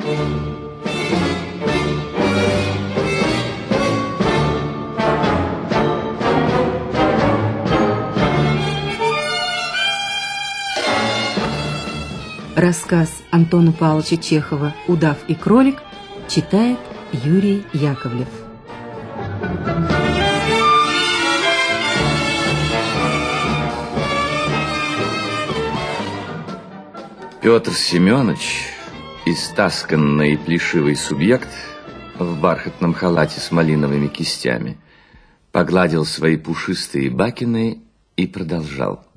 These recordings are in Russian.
Рассказ Антона Павловича Чехова «Удав и кролик» читает Юрий Яковлев. Петр Семенович, истасканный и плешивый субъект в бархатном халате с малиновыми кистями, погладил свои пушистые бакины и продолжал.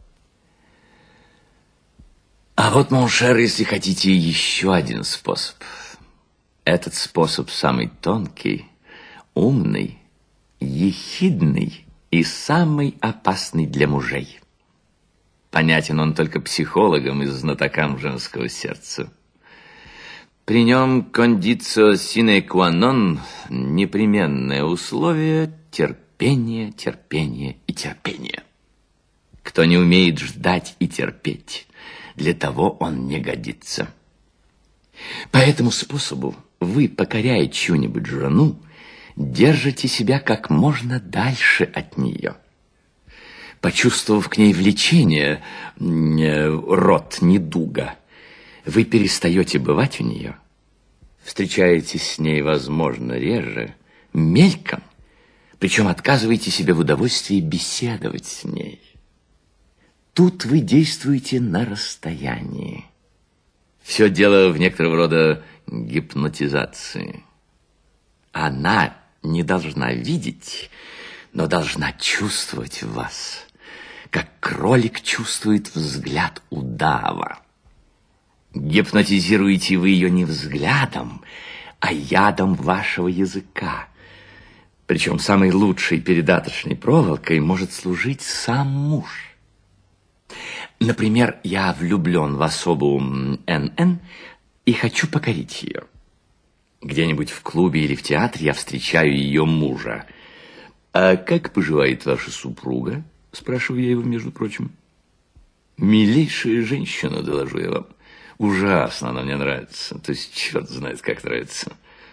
А вот, моншер, если хотите, еще один способ. Этот способ самый тонкий, умный, ехидный и самый опасный для мужей. Понятен он только психологам и знатокам женского сердца. При нем кондицио sine qua non, непременное условие терпение, терпение и терпение. Кто не умеет ждать и терпеть, для того он не годится. По этому способу вы, покоряя чью-нибудь жену, держите себя как можно дальше от нее. Почувствовав к ней влечение, род недуга, вы перестаете бывать у нее, встречаетесь с ней, возможно, реже, мельком, причем отказываете себе в удовольствии беседовать с ней. Тут вы действуете на расстоянии. Все дело в некоторого рода гипнотизации. Она не должна видеть, но должна чувствовать вас, как кролик чувствует взгляд удава. Гипнотизируете вы ее не взглядом, а ядом вашего языка. Причем самой лучшей передаточной проволокой может служить сам муж. Например, я влюблен в особу НН и хочу покорить ее. Где-нибудь в клубе или в театре я встречаю ее мужа. «А как поживает ваша супруга?» – спрашиваю я его, между прочим. «Милейшая женщина, доложу я вам. Ужасно она мне нравится. То есть, черт знает, как нравится».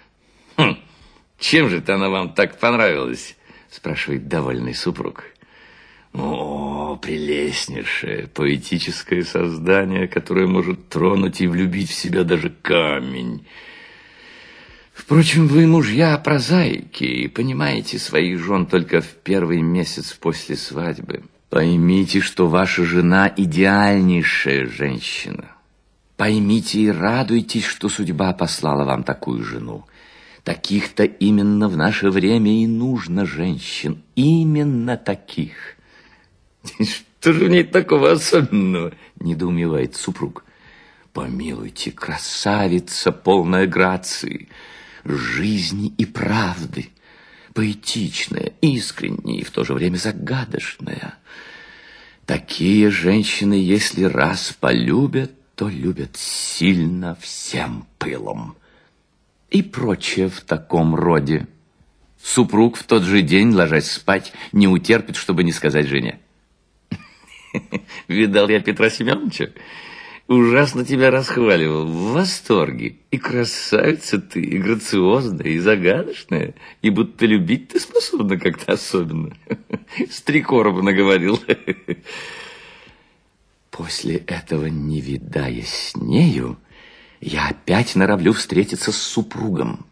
«Чем же-то она вам так понравилась?» – спрашивает довольный супруг. О, прелестнейшее, поэтическое создание, которое может тронуть и влюбить в себя даже камень. Впрочем, вы, мужья, прозаики, и понимаете своих жен только в первый месяц после свадьбы. Поймите, что ваша жена идеальнейшая женщина. Поймите и радуйтесь, что судьба послала вам такую жену. Таких-то именно в наше время и нужно женщин, именно таких. Что же в ней такого особенного? Недоумевает супруг. Помилуйте, красавица, полная грации, жизни и правды, поэтичная, искренняя и в то же время загадочная. Такие женщины, если раз полюбят, то любят сильно, всем пылом. И прочее в таком роде. Супруг в тот же день, ложась спать, не утерпит, чтобы не сказать жене. Видал я Петра Семеновича? Ужасно тебя расхваливал, в восторге. И красавица ты, и грациозная, и загадочная, и будто любить ты способна как-то особенно. С 3 короба наговорил. После этого, не видаясь с нею, я опять норовлю встретиться с супругом.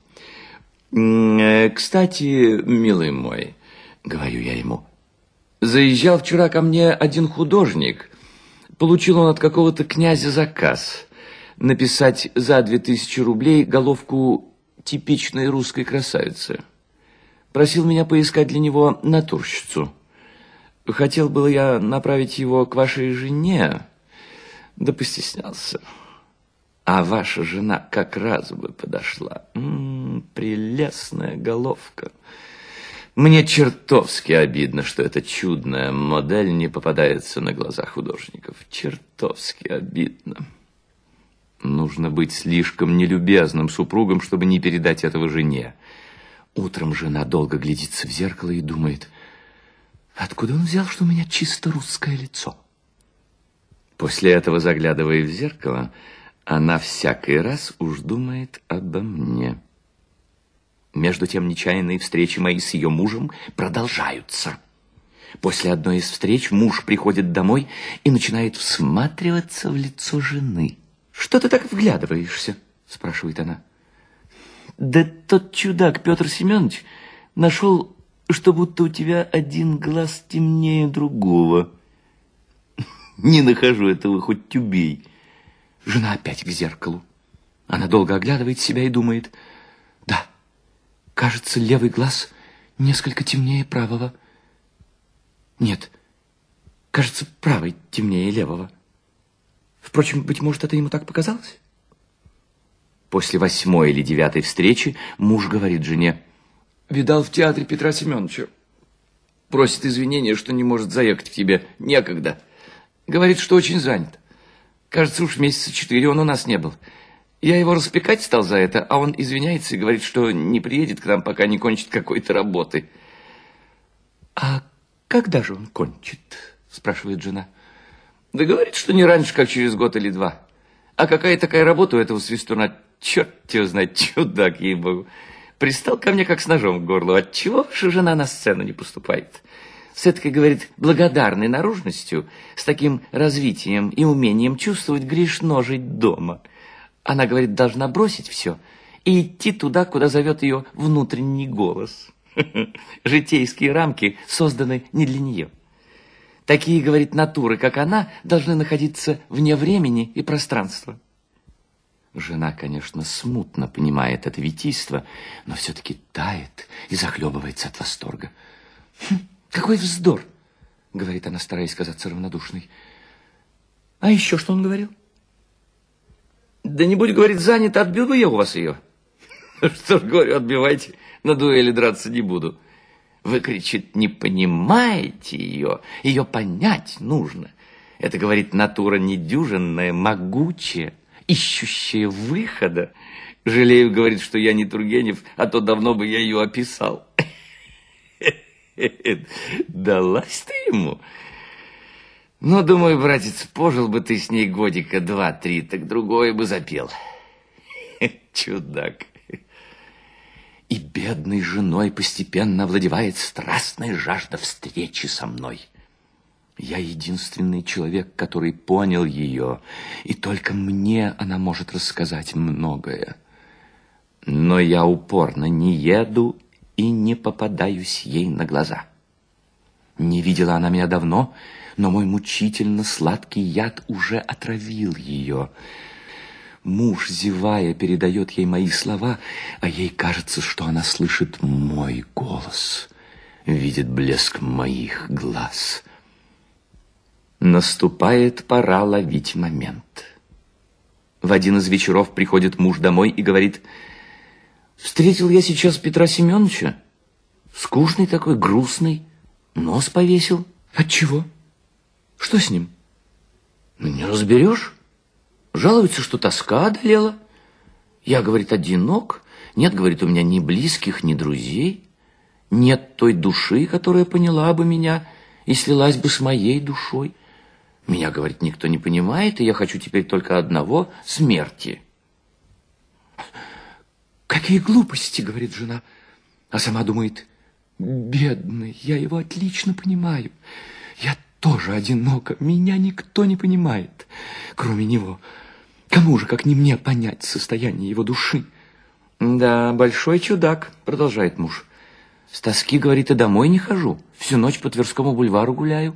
Кстати, милый мой, говорю я ему, заезжал вчера ко мне один художник. Получил он от какого-то князя заказ написать за 2000 рублей головку типичной русской красавицы. Просил меня поискать для него натурщицу. Хотел было я направить его к вашей жене, да постеснялся. А ваша жена как раз бы подошла. Прелестная головка. Мне чертовски обидно, что эта чудная модель не попадается на глаза художников. Чертовски обидно. Нужно быть слишком нелюбезным супругом, чтобы не передать этого жене. Утром жена долго глядится в зеркало и думает, откуда он взял, что у меня чисто русское лицо? После этого, заглядывая в зеркало, Она всякий раз уж думает обо мне. Между тем нечаянные встречи мои с ее мужем продолжаются. После одной из встреч муж приходит домой и начинает всматриваться в лицо жены. «Что ты так вглядываешься?» – спрашивает она. «Да тот чудак Петр Семенович нашел, что будто у тебя один глаз темнее другого. Не нахожу этого, хоть убей». Жена опять к зеркалу. Она долго оглядывает себя и думает: да, кажется, левый глаз несколько темнее правого. Нет, кажется, правый темнее левого. Впрочем, быть может, это ему так показалось? После 8-й или 9-й встречи муж говорит жене: видал в театре Петра Семеновича. Просит извинения, что не может заехать к тебе. Некогда. Говорит, что очень занят. Кажется, уж месяца 4 он у нас не был. Я его распекать стал за это, а он извиняется и говорит, что не приедет к нам, пока не кончит какой-то работы. А когда же он кончит? Спрашивает жена. Да говорит, что не раньше, как через год или 2. А какая такая работа у этого свистуна? Черт его знает, чудак, ей-богу. Пристал ко мне, как с ножом к горлу. Отчего же жена на сцену не поступает? С этой, говорит, благодарной наружностью, с таким развитием и умением чувствовать, грешно жить дома. Она, говорит, должна бросить все и идти туда, куда зовет ее внутренний голос. Житейские рамки созданы не для нее. Такие, говорит, натуры, как она, должны находиться вне времени и пространства. Жена, конечно, смутно понимает это витийство, но все-таки тает и захлебывается от восторга. «Какой вздор!» — говорит она, стараясь казаться равнодушной. «А еще что он говорил?» «Да не будь, говорит, занят, отбил бы я у вас ее». «Что ж, говорю, отбивайте, на дуэли драться не буду». «Вы, кричит, не понимаете ее, ее понять нужно. Это, говорит, натура недюжинная, могучая, ищущая выхода. Жалею, говорит, что я не Тургенев, а то давно бы я ее описал». Далась ты ему? Ну, думаю, братец, пожил бы ты с ней годика 2-3, так другое бы запел. Чудак. И бедной женой постепенно овладевает страстная жажда встречи со мной. Я единственный человек, который понял ее, и только мне она может рассказать многое. Но я упорно не еду и не попадаюсь ей на глаза. Не видела она меня давно, но мой мучительно сладкий яд уже отравил ее. Муж, зевая, передает ей мои слова, а ей кажется, что она слышит мой голос, видит блеск моих глаз. Наступает пора ловить момент. В один из вечеров приходит муж домой и говорит: встретил я сейчас Петра Семеновича. Скучный такой, грустный, нос повесил. Отчего? Что с ним? Ну, не разберешь. Жалуется, что тоска одолела. Я, говорит, одинок. Нет, говорит, у меня ни близких, ни друзей. Нет той души, которая поняла бы меня и слилась бы с моей душой. Меня, говорит, никто не понимает, и я хочу теперь только одного — смерти. «Какие глупости!» — говорит жена, а сама думает: бедный, я его отлично понимаю. Я тоже одинока, меня никто не понимает, кроме него. Кому же, как не мне, понять состояние его души? Да, большой чудак, продолжает муж. С тоски, говорит, и домой не хожу, всю ночь по Тверскому бульвару гуляю.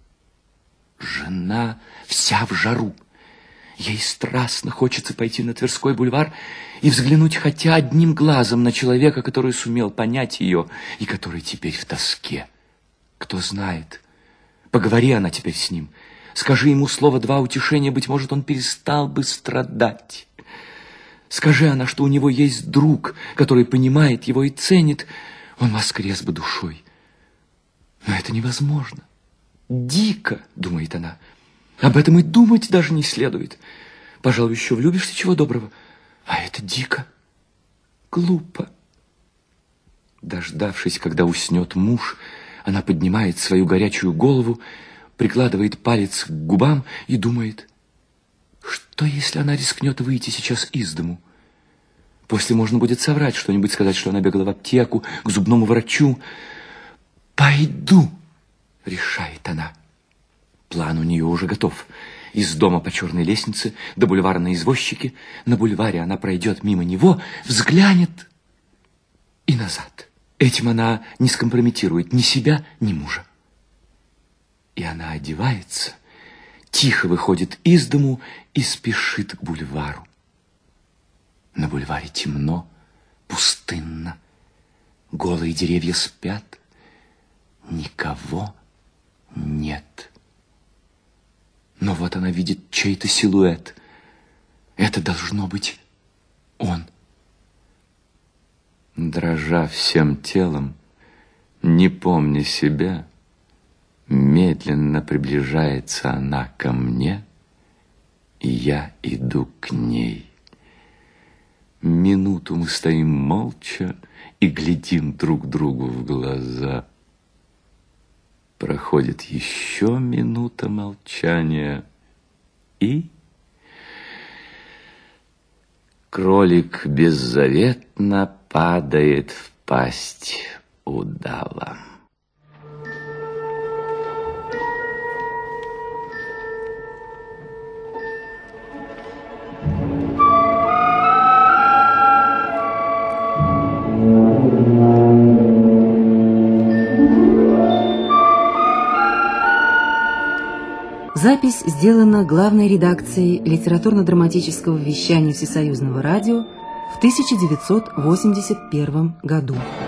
Жена вся в жару. Ей страстно хочется пойти на Тверской бульвар и взглянуть хотя одним глазом на человека, который сумел понять ее и который теперь в тоске. Кто знает, поговори она теперь с ним, скажи ему слово-два утешения, быть может, он перестал бы страдать. Скажи она, что у него есть друг, который понимает его и ценит, он воскрес бы душой. Но это невозможно. Дико, думает она. Об этом и думать даже не следует. Пожалуй, еще влюбишься, чего доброго. А это дико, глупо. Дождавшись, когда уснет муж, она поднимает свою горячую голову, прикладывает палец к губам и думает: Что, если она рискнет выйти сейчас из дому? После можно будет соврать что-нибудь, сказать, что она бегала в аптеку, к зубному врачу. «Пойду», — решает она. План у нее уже готов. Из дома по черной лестнице до бульвара на извозчике. На бульваре она пройдет мимо него, взглянет и назад. Этим она не скомпрометирует ни себя, ни мужа. И она одевается, тихо выходит из дому и спешит к бульвару. На бульваре темно, пустынно. Голые деревья спят. Никого нет. Но вот она видит чей-то силуэт. Это должно быть он. Дрожа всем телом, не помня себя, медленно приближается она ко мне, и я иду к ней. Минуту мы стоим молча и глядим друг другу в глаза. Проходит еще минута молчания, и кролик беззаветно падает в пасть удава. Запись сделана главной редакцией литературно-драматического вещания Всесоюзного радио в 1981 году.